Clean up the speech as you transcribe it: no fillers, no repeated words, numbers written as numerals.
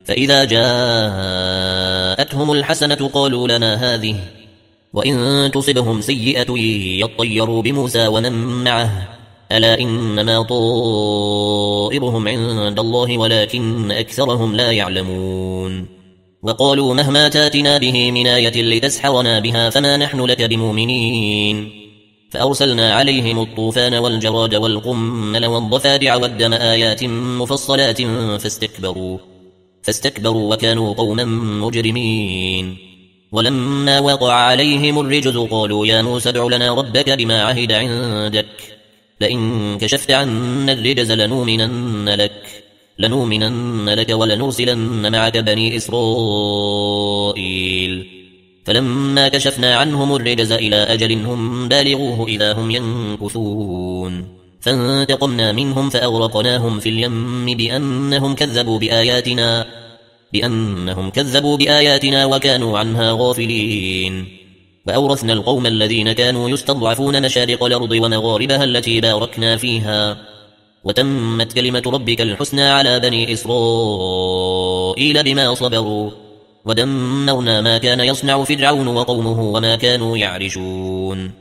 فإذا جاءتهم الحسنة قالوا لنا هذه، وإن تصبهم سيئة يطيروا بموسى ومن معه، ألا إنما طائرهم عند الله ولكن أكثرهم لا يعلمون. وقالوا مهما تاتنا به من آية لتسحرنا بها فما نحن لك بمؤمنين. فأرسلنا عليهم الطوفان والجراد والقمل والضفادع والدم آيات مفصلات فاستكبروا وكانوا قوما مجرمين. ولما وقع عليهم الرجز قالوا يا موسى ادع لنا ربك بما عهد عندك، لئن كشفت عنا الرجز لنؤمنن لك ولنرسلن معك بني إسرائيل. فلما كشفنا عنهم الرجز إلى أجل هم بالغوه إذا هم ينكثون، فانتقمنا منهم فأغرقناهم في اليم بأنهم كذبوا بآياتنا وكانوا عنها غافلين. وأورثنا القوم الذين كانوا يستضعفون مشارق الأرض ومغاربها التي باركنا فيها، وتمت كلمة ربك الحسنى على بني إسرائيل بما صبروا، ودمرنا ما كان يصنع فرعون وقومه وما كانوا يعرشون.